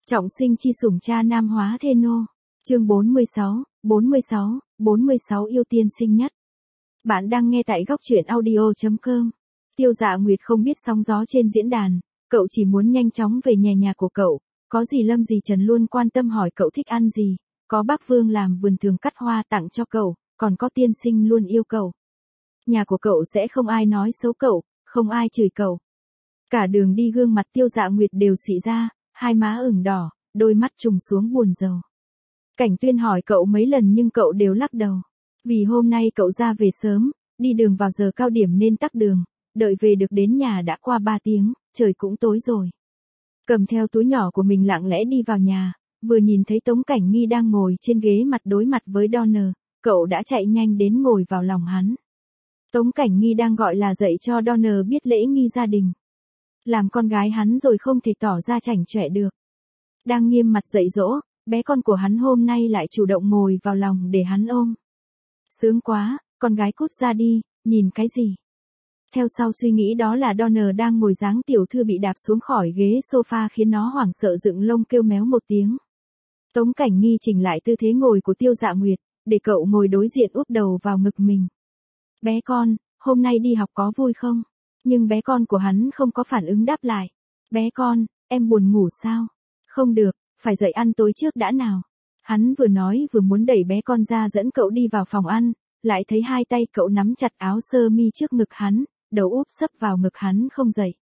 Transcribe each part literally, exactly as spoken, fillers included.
Trọng sinh chi sủng cha nam hóa thê nô. Chương bốn mươi sáu, bốn mươi sáu, bốn mươi sáu yêu tiên sinh nhất. Bạn đang nghe tại góc truyện audio chấm com. Tiêu Dạ Nguyệt không biết sóng gió trên diễn đàn, cậu chỉ muốn nhanh chóng về nhà nhà của cậu, có gì Lâm gì Trần luôn quan tâm hỏi cậu thích ăn gì, có bác Vương làm vườn thường cắt hoa tặng cho cậu, còn có tiên sinh luôn yêu cậu. Nhà của cậu sẽ không ai nói xấu cậu, không ai chửi cậu. Cả đường đi gương mặt Tiêu Dạ Nguyệt đều xị ra, hai má ửng đỏ, đôi mắt trùng xuống buồn rầu. Cảnh Tuyên hỏi cậu mấy lần nhưng cậu đều lắc đầu. Vì hôm nay cậu ra về sớm, đi đường vào giờ cao điểm nên tắc đường, đợi về được đến nhà đã qua ba tiếng, trời cũng tối rồi. Cầm theo túi nhỏ của mình lặng lẽ đi vào nhà, vừa nhìn thấy Tống Cảnh Nghi đang ngồi trên ghế mặt đối mặt với Donner, cậu đã chạy nhanh đến ngồi vào lòng hắn. Tống Cảnh Nghi đang gọi là dạy cho Donner biết lễ nghi gia đình. Làm con gái hắn rồi không thể tỏ ra chảnh chọe được. Đang nghiêm mặt dạy dỗ, bé con của hắn hôm nay lại chủ động ngồi vào lòng để hắn ôm. Sướng quá, con gái cút ra đi, nhìn cái gì? Theo sau suy nghĩ đó là Donner đang ngồi dáng tiểu thư bị đạp xuống khỏi ghế sofa khiến nó hoảng sợ dựng lông kêu méo một tiếng. Tống Cảnh Nghi chỉnh lại tư thế ngồi của Tiêu Dạ Nguyệt, để cậu ngồi đối diện úp đầu vào ngực mình. Bé con, hôm nay đi học có vui không? Nhưng bé con của hắn không có phản ứng đáp lại. Bé con, em buồn ngủ sao? Không được, phải dậy ăn tối trước đã nào. Hắn vừa nói vừa muốn đẩy bé con ra dẫn cậu đi vào phòng ăn, lại thấy hai tay cậu nắm chặt áo sơ mi trước ngực hắn, đầu úp sấp vào ngực hắn không dậy.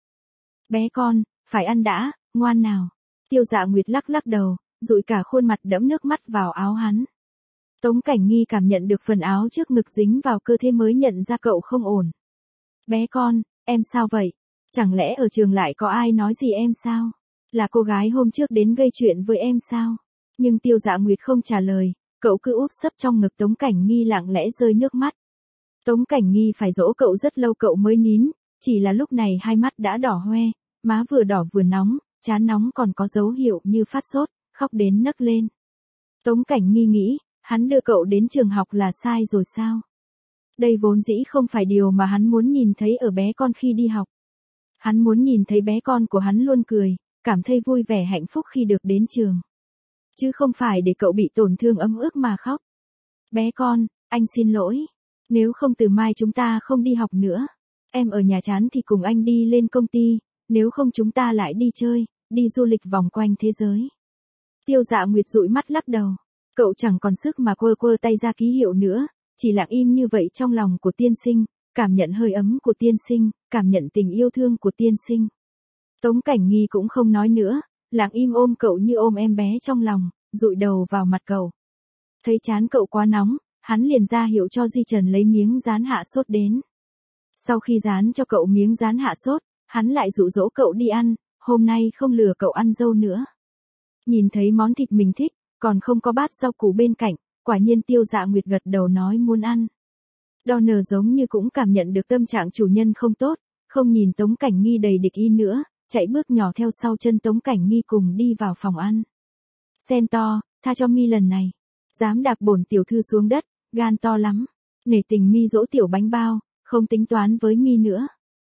Bé con, phải ăn đã, ngoan nào. Tiêu Dạ Nguyệt lắc lắc đầu, dụi cả khuôn mặt đẫm nước mắt vào áo hắn. Tống Cảnh Nghi cảm nhận được phần áo trước ngực dính vào cơ thể mới nhận ra cậu không ổn. Bé con, em sao vậy? Chẳng lẽ ở trường lại có ai nói gì em sao? Là cô gái hôm trước đến gây chuyện với em sao? Nhưng Tiêu Dạ Nguyệt không trả lời, cậu cứ úp sấp trong ngực Tống Cảnh Nghi lặng lẽ rơi nước mắt. Tống Cảnh Nghi phải dỗ cậu rất lâu cậu mới nín, chỉ là lúc này hai mắt đã đỏ hoe, má vừa đỏ vừa nóng, trán nóng còn có dấu hiệu như phát sốt, khóc đến nấc lên. Tống Cảnh Nghi nghĩ, hắn đưa cậu đến trường học là sai rồi sao? Đây vốn dĩ không phải điều mà hắn muốn nhìn thấy ở bé con khi đi học. Hắn muốn nhìn thấy bé con của hắn luôn cười, cảm thấy vui vẻ hạnh phúc khi được đến trường. Chứ không phải để cậu bị tổn thương ấm ức mà khóc. Bé con, anh xin lỗi. Nếu không từ mai chúng ta không đi học nữa. Em ở nhà chán thì cùng anh đi lên công ty, nếu không chúng ta lại đi chơi, đi du lịch vòng quanh thế giới. Tiêu Dạ Nguyệt dụi mắt lắc đầu. Cậu chẳng còn sức mà quơ quơ tay ra ký hiệu nữa, chỉ lặng im như vậy trong lòng của tiên sinh, cảm nhận hơi ấm của tiên sinh, cảm nhận tình yêu thương của tiên sinh. Tống Cảnh Nghi cũng không nói nữa, lặng im ôm cậu như ôm em bé trong lòng, dụi đầu vào mặt cậu. Thấy chán cậu quá nóng, hắn liền ra hiệu cho Di Trần lấy miếng dán hạ sốt đến. Sau khi dán cho cậu miếng dán hạ sốt, hắn lại dụ dỗ cậu đi ăn, hôm nay không lừa cậu ăn dâu nữa. Nhìn thấy món thịt mình thích, còn không có bát rau củ bên cạnh, quả nhiên Tiêu Dạ Nguyệt gật đầu nói muốn ăn. Donner giống như cũng cảm nhận được tâm trạng chủ nhân không tốt, không nhìn Tống Cảnh Nghi đầy địch ý nữa, chạy bước nhỏ theo sau chân Tống Cảnh Nghi cùng đi vào phòng ăn. Sen to, tha cho mi lần này. Dám đạp bổn tiểu thư xuống đất, gan to lắm. Nể tình mi dỗ tiểu bánh bao, không tính toán với mi nữa.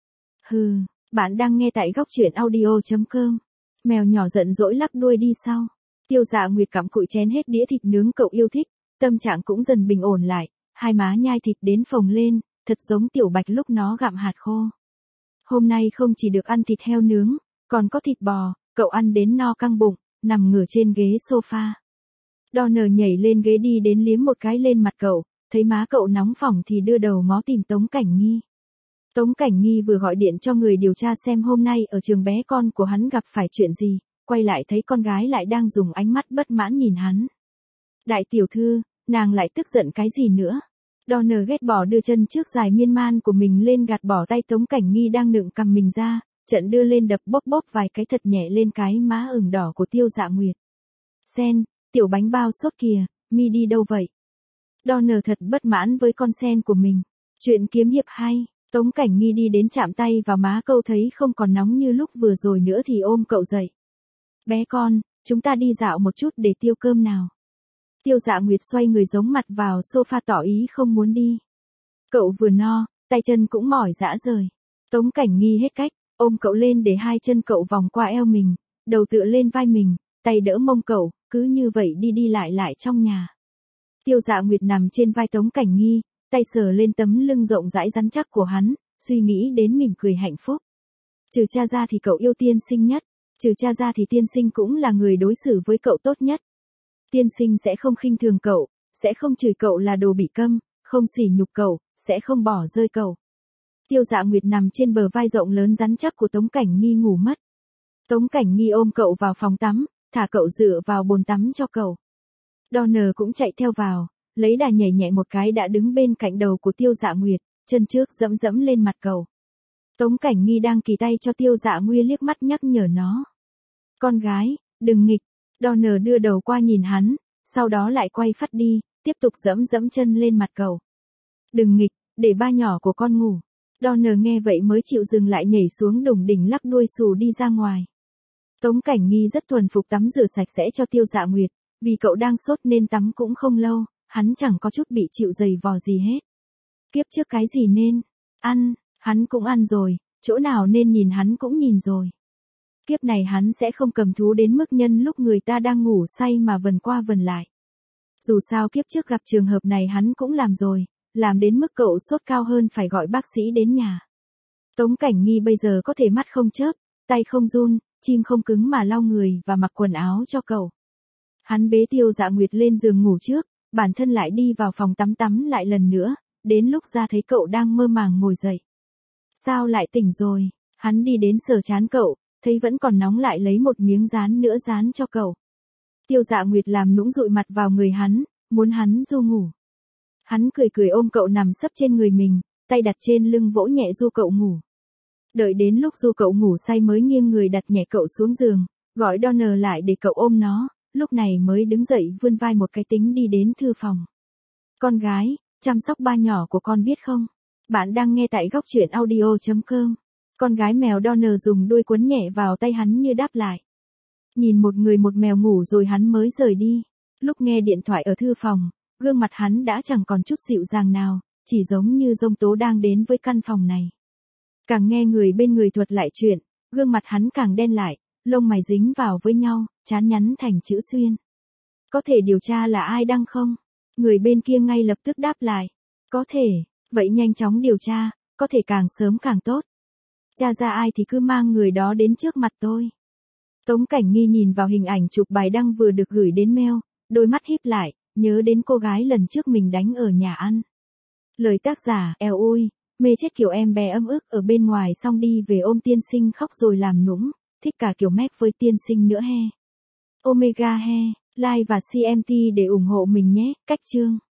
Hừ, bạn đang nghe tại góc truyện audio chấm com. Mèo nhỏ giận dỗi lắc đuôi đi sau. Tiêu Dạ Nguyệt cặm cụi chén hết đĩa thịt nướng cậu yêu thích, tâm trạng cũng dần bình ổn lại, hai má nhai thịt đến phồng lên, thật giống tiểu bạch lúc nó gặm hạt khô. Hôm nay không chỉ được ăn thịt heo nướng, còn có thịt bò, cậu ăn đến no căng bụng, nằm ngửa trên ghế sofa. Donner nhảy lên ghế đi đến liếm một cái lên mặt cậu, thấy má cậu nóng phỏng thì đưa đầu ngó tìm Tống Cảnh Nghi. Tống Cảnh Nghi vừa gọi điện cho người điều tra xem hôm nay ở trường bé con của hắn gặp phải chuyện gì, quay lại thấy con gái lại đang dùng ánh mắt bất mãn nhìn hắn. Đại tiểu thư, nàng lại tức giận cái gì nữa? Donner ghét bỏ đưa chân trước dài miên man của mình lên gạt bỏ tay Tống Cảnh Nghi đang nựng cầm mình ra, trận đưa lên đập bóp bóp vài cái thật nhẹ lên cái má ửng đỏ của Tiêu Dạ Nguyệt. Sen, tiểu bánh bao sốt kìa, mi đi đâu vậy? Donner thật bất mãn với con sen của mình. Chuyện kiếm hiệp hay, Tống Cảnh Nghi đi đến chạm tay vào má cậu thấy không còn nóng như lúc vừa rồi nữa thì ôm cậu dậy. Bé con, chúng ta đi dạo một chút để tiêu cơm nào. Tiêu Dạ Nguyệt xoay người giống mặt vào sofa tỏ ý không muốn đi. Cậu vừa no, tay chân cũng mỏi rã rời. Tống Cảnh Nghi hết cách, ôm cậu lên để hai chân cậu vòng qua eo mình, đầu tựa lên vai mình, tay đỡ mông cậu, cứ như vậy đi đi lại lại trong nhà. Tiêu Dạ Nguyệt nằm trên vai Tống Cảnh Nghi, tay sờ lên tấm lưng rộng rãi rắn chắc của hắn, suy nghĩ đến mỉm cười hạnh phúc. Trừ cha ra thì cậu yêu tiên sinh nhất, trừ cha ra thì tiên sinh cũng là người đối xử với cậu tốt nhất. Tiên sinh sẽ không khinh thường cậu, sẽ không chửi cậu là đồ bị câm, không sỉ nhục cậu, sẽ không bỏ rơi cậu. Tiêu Dạ Nguyệt nằm trên bờ vai rộng lớn rắn chắc của Tống Cảnh Nghi ngủ mất. Tống Cảnh Nghi ôm cậu vào phòng tắm, thả cậu dựa vào bồn tắm cho cậu. Donner cũng chạy theo vào, lấy đà nhảy nhẹ một cái đã đứng bên cạnh đầu của Tiêu Dạ Nguyệt, chân trước dẫm dẫm lên mặt cậu. Tống Cảnh Nghi đang kỳ tay cho Tiêu Dạ Nguyệt liếc mắt nhắc nhở nó. Con gái, đừng nghịch. Donner đưa đầu qua nhìn hắn, sau đó lại quay phát đi, tiếp tục dẫm dẫm chân lên mặt cậu. Đừng nghịch, để ba nhỏ của con ngủ. Donner nghe vậy mới chịu dừng lại nhảy xuống đùng đỉnh lắc đuôi xù đi ra ngoài. Tống Cảnh Nghi rất thuần phục tắm rửa sạch sẽ cho Tiêu Dạ Nguyệt, vì cậu đang sốt nên tắm cũng không lâu, hắn chẳng có chút bị chịu giày vò gì hết. Kiếp trước cái gì nên ăn, hắn cũng ăn rồi, chỗ nào nên nhìn hắn cũng nhìn rồi. Kiếp này hắn sẽ không cầm thú đến mức nhân lúc người ta đang ngủ say mà vần qua vần lại. Dù sao kiếp trước gặp trường hợp này hắn cũng làm rồi, làm đến mức cậu sốt cao hơn phải gọi bác sĩ đến nhà. Tống Cảnh Nghi bây giờ có thể mắt không chớp, tay không run, chim không cứng mà lau người và mặc quần áo cho cậu. Hắn bế Tiêu Dạ Nguyệt lên giường ngủ trước, bản thân lại đi vào phòng tắm tắm lại lần nữa, đến lúc ra thấy cậu đang mơ màng ngồi dậy. Sao lại tỉnh rồi? Hắn đi đến sờ trán cậu, thấy vẫn còn nóng lại lấy một miếng dán nữa dán cho cậu. Tiêu Dạ Nguyệt làm nũng dụi mặt vào người hắn, muốn hắn du ngủ. Hắn cười cười ôm cậu nằm sấp trên người mình, tay đặt trên lưng vỗ nhẹ du cậu ngủ. Đợi đến lúc du cậu ngủ say mới nghiêng người đặt nhẹ cậu xuống giường, gọi Donner lại để cậu ôm nó, lúc này mới đứng dậy vươn vai một cái tính đi đến thư phòng. Con gái, chăm sóc ba nhỏ của con biết không? Bạn đang nghe tại góc truyện audio chấm com. Con gái mèo Donner dùng đuôi quấn nhẹ vào tay hắn như đáp lại. Nhìn một người một mèo ngủ rồi hắn mới rời đi. Lúc nghe điện thoại ở thư phòng, gương mặt hắn đã chẳng còn chút dịu dàng nào, chỉ giống như giông tố đang đến với căn phòng này. Càng nghe người bên người thuật lại chuyện, gương mặt hắn càng đen lại, lông mày dính vào với nhau, trán nhắn thành chữ xuyên. Có thể điều tra là ai đăng không? Người bên kia ngay lập tức đáp lại. Có thể, vậy nhanh chóng điều tra, có thể càng sớm càng tốt. Tra ra ai thì cứ mang người đó đến trước mặt tôi. Tống Cảnh Nghi nhìn vào hình ảnh chụp bài đăng vừa được gửi đến mail, đôi mắt híp lại, nhớ đến cô gái lần trước mình đánh ở nhà ăn. Lời tác giả, eo ôi, mê chết kiểu em bé ấm ức ở bên ngoài xong đi về ôm tiên sinh khóc rồi làm nũng, thích cả kiểu mép với tiên sinh nữa he. Omega he, like và xê em tê để ủng hộ mình nhé, cách chương.